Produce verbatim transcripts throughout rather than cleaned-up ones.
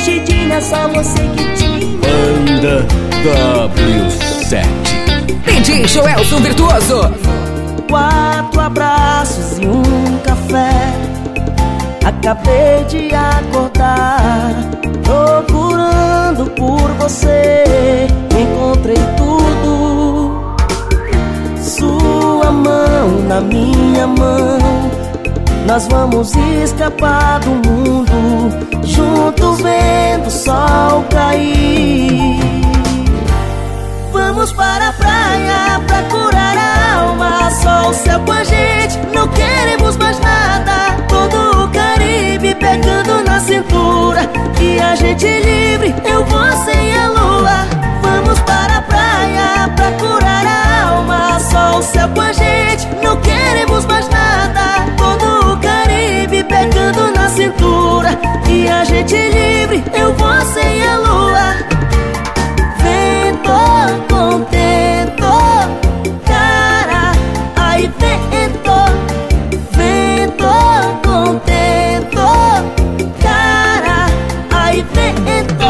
mexidinha, é só você que te... Banda W sete. D J Joelson Virtuoso. Quatro abraços e um café. Acabei de acordar, procurando por você. Encontrei tudo, sua mão na minha mão. Nós vamos escapar do mundo, junto vendo o sol cair. Vamos para a praia pra curar a alma. Só o céu com a gente, não queremos mais nada. Todo o Caribe pegando na cintura, e a gente livre, eu, você e a lua. Vamos para a praia pra curar a alma. Só o céu com a gente, não queremos mais nada. Todo o Caribe pegando na cintura, e a gente livre, eu, você e a lua. Vento contento, cara, ai vento. Vento contento, cara, ai vento.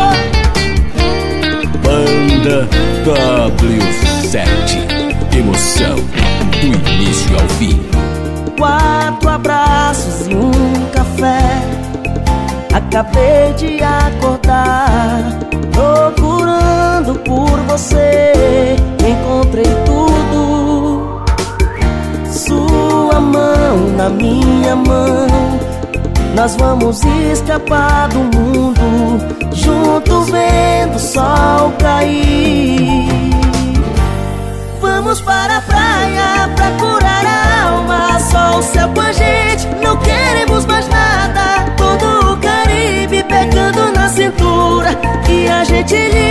Banda W sete. Emoção do início ao fim. Quatro abraços e um café. Acabei de acordar, procurando por você. Encontrei tudo, sua mão na minha mão. Nós vamos escapar do mundo, junto vendo o sol cair. Vamos para a praia pra curar a alma. Só o céu com a gente, não queremos mais nada. Todo o Caribe pegando na cintura, e a gente livre,